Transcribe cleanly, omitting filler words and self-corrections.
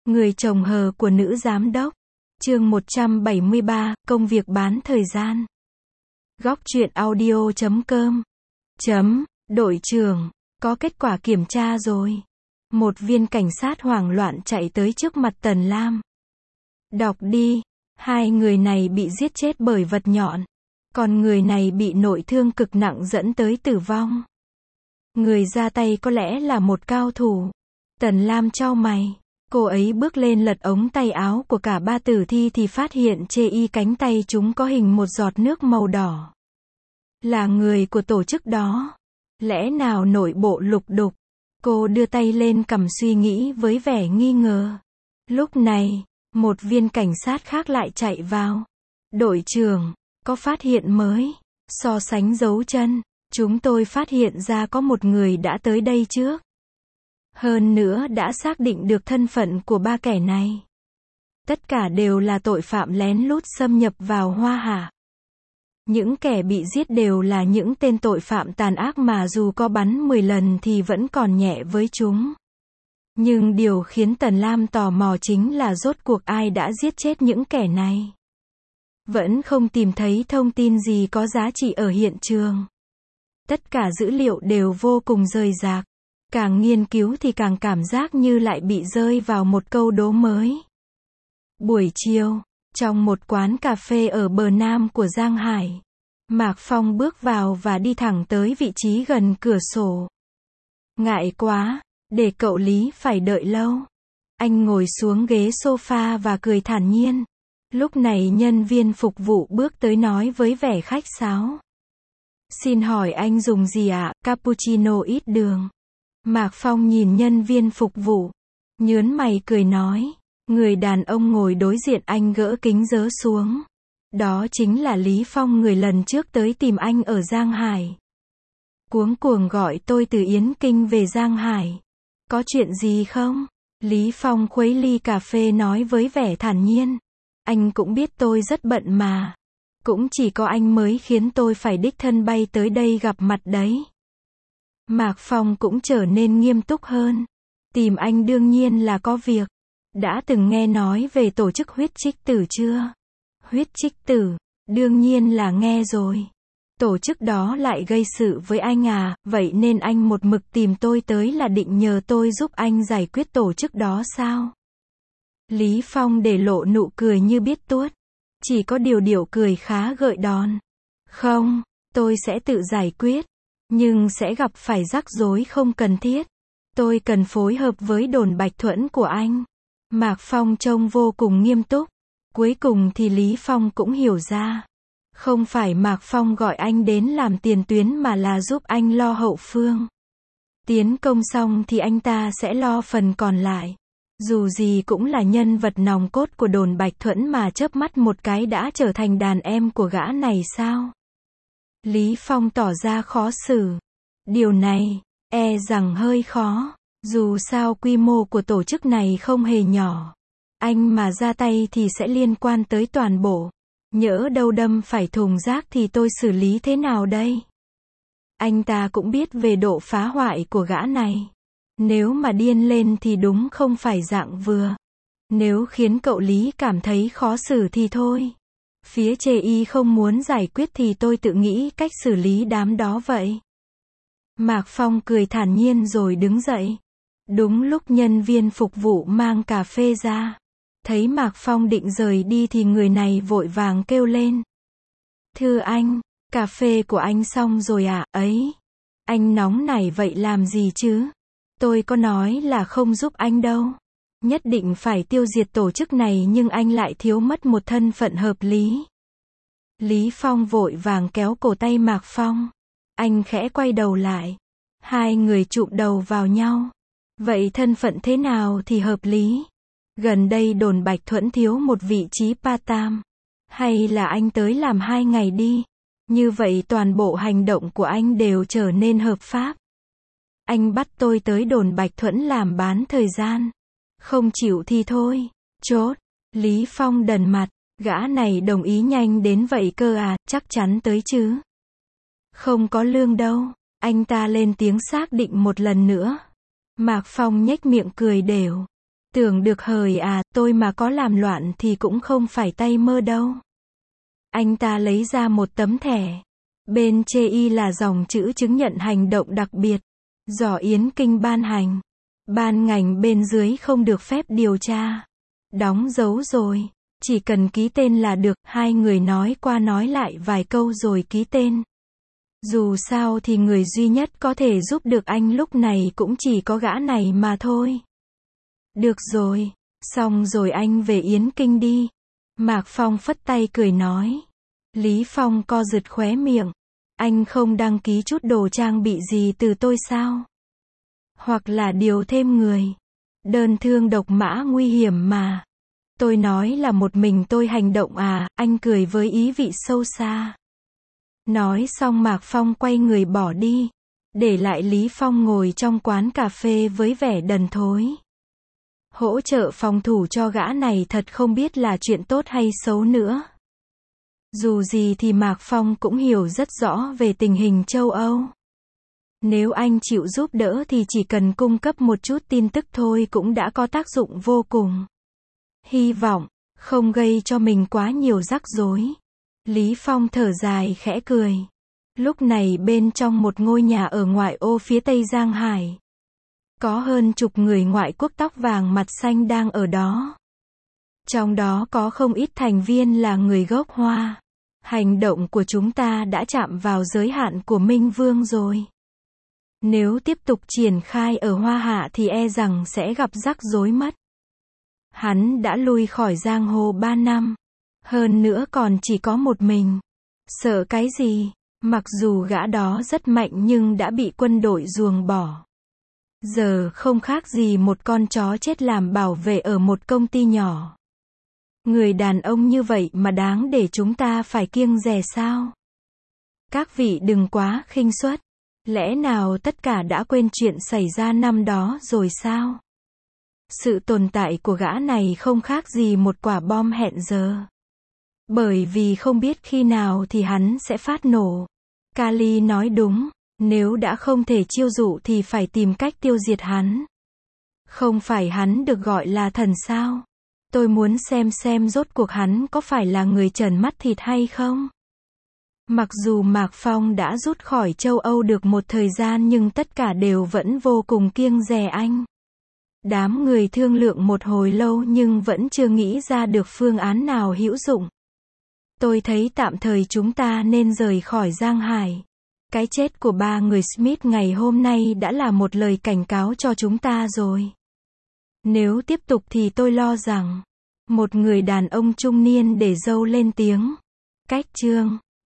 Người chồng hờ của nữ giám đốc. Chương 173, công việc bán thời gian. Góc truyện audio.com. Đội trưởng, có kết quả kiểm tra rồi. Một viên cảnh sát hoảng loạn chạy tới trước mặt Tần Lam. Đọc đi. Hai người này bị giết chết bởi vật nhọn. Còn người này bị nội thương cực nặng dẫn tới tử vong. Người ra tay có lẽ là một cao thủ. Tần Lam chau mày. Cô ấy bước lên lật ống tay áo của cả ba tử thi thì phát hiện trên y cánh tay chúng có hình một giọt nước màu đỏ. Là người của tổ chức đó. Lẽ nào nội bộ lục đục? Cô đưa tay lên cằm suy nghĩ với vẻ nghi ngờ. Lúc này, một viên cảnh sát khác lại chạy vào. Đội trưởng, có phát hiện mới. So sánh dấu chân, chúng tôi phát hiện ra có một người đã tới đây trước. Hơn nữa đã xác định được thân phận của ba kẻ này. Tất cả đều là tội phạm lén lút xâm nhập vào Hoa Hạ. Những kẻ bị giết đều là những tên tội phạm tàn ác mà dù có bắn 10 lần thì vẫn còn nhẹ với chúng. Nhưng điều khiến Tần Lam tò mò chính là rốt cuộc ai đã giết chết những kẻ này. Vẫn không tìm thấy thông tin gì có giá trị ở hiện trường. Tất cả dữ liệu đều vô cùng rời rạc. Càng nghiên cứu thì càng cảm giác như lại bị rơi vào một câu đố mới. Buổi chiều, trong một quán cà phê ở bờ nam của Giang Hải, Mạc Phong bước vào và đi thẳng tới vị trí gần cửa sổ. Ngại quá, để cậu Lý phải đợi lâu. Anh ngồi xuống ghế sofa và cười thản nhiên. Lúc này nhân viên phục vụ bước tới nói với vẻ khách sáo. Xin hỏi anh dùng gì ạ? Cappuccino ít đường. Mạc Phong nhìn nhân viên phục vụ, nhớn mày cười nói. Người đàn ông ngồi đối diện anh gỡ kính rớ xuống. Đó chính là Lý Phong, người lần trước tới tìm anh ở Giang Hải. Cuống cuồng gọi tôi từ Yến Kinh về Giang Hải. Có chuyện gì không? Lý Phong khuấy ly cà phê nói với vẻ thản nhiên. Anh cũng biết tôi rất bận mà. Cũng chỉ có anh mới khiến tôi phải đích thân bay tới đây gặp mặt đấy. Mạc Phong cũng trở nên nghiêm túc hơn. Tìm anh đương nhiên là có việc. Đã từng nghe nói về tổ chức huyết trích tử chưa? Huyết trích tử, đương nhiên là nghe rồi. Tổ chức đó lại gây sự với anh à, vậy nên anh một mực tìm tôi tới là định nhờ tôi giúp anh giải quyết tổ chức đó sao? Lý Phong để lộ nụ cười như biết tuốt. Chỉ có điều điệu cười khá gợi đòn. Không, tôi sẽ tự giải quyết. Nhưng sẽ gặp phải rắc rối không cần thiết. Tôi cần phối hợp với đồn Bạch Thuẫn của anh. Mạc Phong trông vô cùng nghiêm túc. Cuối cùng thì Lý Phong cũng hiểu ra. Không phải Mạc Phong gọi anh đến làm tiền tuyến mà là giúp anh lo hậu phương. Tiến công xong thì anh ta sẽ lo phần còn lại. Dù gì cũng là nhân vật nòng cốt của đồn Bạch Thuẫn mà chớp mắt một cái đã trở thành đàn em của gã này sao? Lý Phong tỏ ra khó xử. Điều này, e rằng hơi khó. Dù sao quy mô của tổ chức này không hề nhỏ. Anh mà ra tay thì sẽ liên quan tới toàn bộ. Nhỡ đâu đâm phải thùng rác thì tôi xử lý thế nào đây? Anh ta cũng biết về độ phá hoại của gã này. Nếu mà điên lên thì đúng không phải dạng vừa. Nếu khiến cậu Lý cảm thấy khó xử thì thôi. Phía chê y không muốn giải quyết thì tôi tự nghĩ cách xử lý đám đó vậy. Mạc Phong cười thản nhiên rồi đứng dậy. Đúng lúc nhân viên phục vụ mang cà phê ra. Thấy Mạc Phong định rời đi thì người này vội vàng kêu lên. Thưa anh, cà phê của anh xong rồi ạ, ấy. Anh nóng nảy vậy làm gì chứ? Tôi có nói là không giúp anh đâu. Nhất định phải tiêu diệt tổ chức này nhưng anh lại thiếu mất một thân phận hợp lý. Lý Phong vội vàng kéo cổ tay Mạc Phong. Anh khẽ quay đầu lại. Hai người chụm đầu vào nhau. Vậy thân phận thế nào thì hợp lý? Gần đây đồn Bạch Thuẫn thiếu một vị trí part-time. Hay là anh tới làm 2 ngày đi. Như vậy toàn bộ hành động của anh đều trở nên hợp pháp. Anh bắt tôi tới đồn Bạch Thuẫn làm bán thời gian. Không chịu thì thôi. Chốt. Lý Phong đần mặt. Gã này đồng ý nhanh đến vậy cơ à, chắc chắn tới chứ. Không có lương đâu. Anh ta lên tiếng xác định một lần nữa. Mạc Phong nhếch miệng cười đều. Tưởng được hời à, tôi mà có làm loạn thì cũng không phải tay mơ đâu. Anh ta lấy ra một tấm thẻ. Bên chê y là dòng chữ chứng nhận hành động đặc biệt, do Yến Kinh ban hành. Ban ngành bên dưới không được phép điều tra. Đóng dấu rồi. Chỉ cần ký tên là được, hai người nói qua nói lại vài câu rồi ký tên. Dù sao thì người duy nhất có thể giúp được anh lúc này cũng chỉ có gã này mà thôi. Được rồi, xong rồi anh về Yến Kinh đi. Mạc Phong phất tay cười nói. Lý Phong co giật khóe miệng. Anh không đăng ký chút đồ trang bị gì từ tôi sao? Hoặc là điều thêm người. Đơn thương độc mã nguy hiểm mà. Tôi nói là một mình tôi hành động à, anh cười với ý vị sâu xa. Nói xong Mạc Phong quay người bỏ đi. Để lại Lý Phong ngồi trong quán cà phê với vẻ đần thối. Hỗ trợ phòng thủ cho gã này thật không biết là chuyện tốt hay xấu nữa. Dù gì thì Mạc Phong cũng hiểu rất rõ về tình hình châu Âu. Nếu anh chịu giúp đỡ thì chỉ cần cung cấp một chút tin tức thôi cũng đã có tác dụng vô cùng. Hy vọng, không gây cho mình quá nhiều rắc rối. Lý Phong thở dài khẽ cười. Lúc này bên trong một ngôi nhà ở ngoại ô phía tây Giang Hải. Có hơn chục người ngoại quốc tóc vàng mặt xanh đang ở đó. Trong đó có không ít thành viên là người gốc Hoa. Hành động của chúng ta đã chạm vào giới hạn của Minh Vương rồi. Nếu tiếp tục triển khai ở Hoa Hạ thì e rằng sẽ gặp rắc rối mất. Hắn đã lui khỏi giang hồ 3 năm. Hơn nữa còn chỉ có một mình. Sợ cái gì? Mặc dù gã đó rất mạnh nhưng đã bị quân đội ruồng bỏ. Giờ không khác gì một con chó chết làm bảo vệ ở một công ty nhỏ. Người đàn ông như vậy mà đáng để chúng ta phải kiêng dè sao? Các vị đừng quá khinh suất. Lẽ nào tất cả đã quên chuyện xảy ra năm đó rồi sao? Sự tồn tại của gã này không khác gì một quả bom hẹn giờ. Bởi vì không biết khi nào thì hắn sẽ phát nổ. Kali nói đúng, nếu đã không thể chiêu dụ thì phải tìm cách tiêu diệt hắn. Không phải hắn được gọi là thần sao? Tôi muốn xem rốt cuộc hắn có phải là người trần mắt thịt hay không? Mặc dù Mạc Phong đã rút khỏi châu Âu được một thời gian nhưng tất cả đều vẫn vô cùng kiêng dè anh. Đám người thương lượng một hồi lâu nhưng vẫn chưa nghĩ ra được phương án nào hữu dụng. Tôi thấy tạm thời chúng ta nên rời khỏi Giang Hải. Cái chết của 3 người Smith ngày hôm nay đã là một lời cảnh cáo cho chúng ta rồi. Nếu tiếp tục thì tôi lo rằng, một người đàn ông trung niên để râu lên tiếng. Cách chương